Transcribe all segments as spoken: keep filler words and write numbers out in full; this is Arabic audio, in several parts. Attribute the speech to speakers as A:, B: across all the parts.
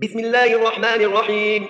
A: بسم الله الرحمن الرحيم.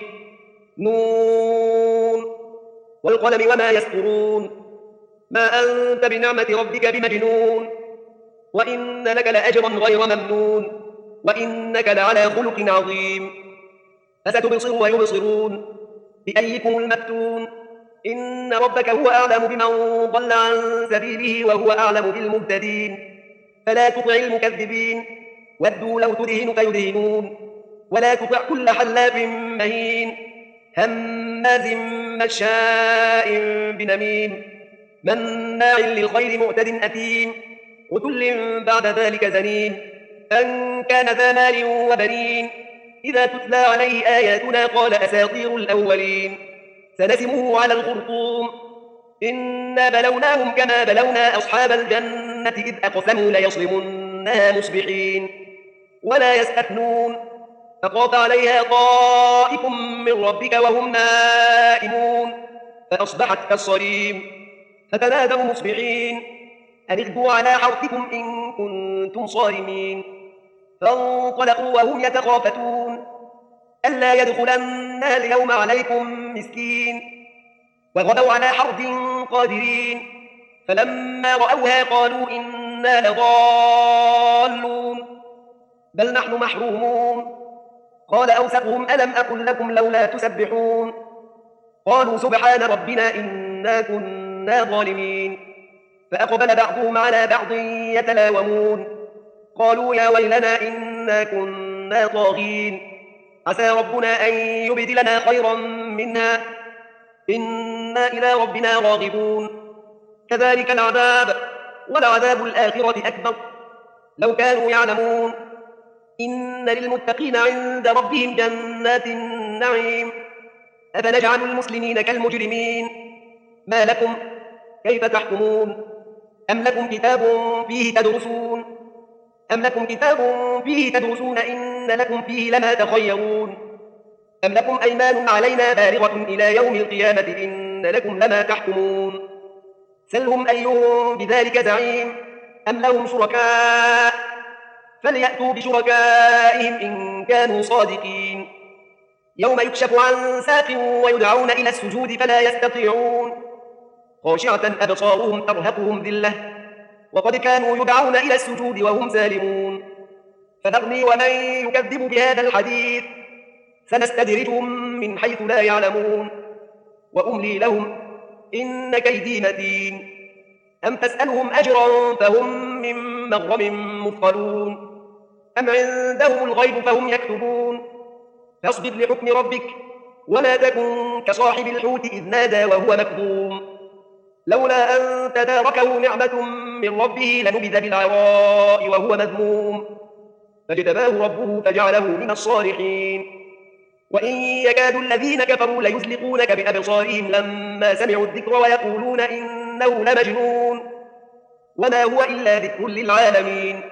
A: نون والقلم وما يسطرون. ما أنت بنعمة ربك بمجنون، وإن لك لأجرا غير ممنون، وإنك لعلى خلق عظيم. فستبصر ويبصرون بأيكم المفتون. إن ربك هو أعلم بمن ضل عن سبيله وهو أعلم بالمهتدين. فلا تطع المكذبين، ودوا لو تدهن فيدهنون. ولا تطع كل حلاف مهين، هماز مشاء بنميم، مناع للخير معتد أثيم، عتل بعد ذلك زنيم. أن كان ذا مال وبنين، إذا تتلى عليه آياتنا قال أساطير الأولين. سنسمه على الخرطوم. إنا بلوناهم كما بلونا أصحاب الجنة إذ أقسموا ليصرمنها مصبحين ولا يستثنون. فطاف عليها طائف من ربك وهم نائمون، فأصبحت كالصريم. فتنادوا مصبحين أن اغدوا على حرثكم إن كنتم صارمين. فانطلقوا وهم يتخافتون ألا يدخلنها اليوم عليكم مسكين، وغدوا على حرد قادرين. فلما رأوها قالوا إنا لضالون بل نحن محرومون. قال أوسطهم ألم أقل لكم لولا تسبحون. قالوا سبحان ربنا إنا كنا ظالمين. فأقبل بعضهم على بعض يتلاومون قالوا يا ويلنا إنا كنا طاغين، عسى ربنا أن يبدلنا خيرا منها إنا إلى ربنا راغبون. كذلك العذاب ولعذاب الآخرة أكبر لو كانوا يعلمون. إن للمتقين عند ربهم جنات النعيم. أفنجعل المسلمين كالمجرمين. ما لكم كيف تحكمون؟ أم لكم كتاب فيه تدرسون أم لكم كتاب فيه تدرسون إن لكم فيه لما تخيرون. أم لكم أيمان علينا بالغة إلى يوم القيامة إن لكم لما تحكمون. سلهم أيهم بذلك زعيم. أم لهم شركاء فليأتوا بشركائهم إن كانوا صادقين. يوم يكشف عن ساق ويدعون إلى السجود فلا يستطيعون، خاشعة أبصارهم ترهقهم ذلة وقد كانوا يدعون إلى السجود وهم سالمون. فذرني ومن يكذب بهذا الحديث سنستدرجهم من حيث لا يعلمون وأملي لهم إن كيدي متين. أم تسألهم أجرا فهم من مغرم مثقلون، أم عندهم الغيب فهم يكتبون. فاصبر لحكم ربك ولا تكن كصاحب الحوت إذ نادى وهو مكظوم، لولا أن تداركه نعمة من ربه لنبذ بالعراء وهو مذموم، فاجتباه ربه فجعله من الصالحين. وإن يكاد الذين كفروا ليزلقونك بأبصارهم لما سمعوا الذكر ويقولون إنه لمجنون وما هو إلا ذكر للعالمين.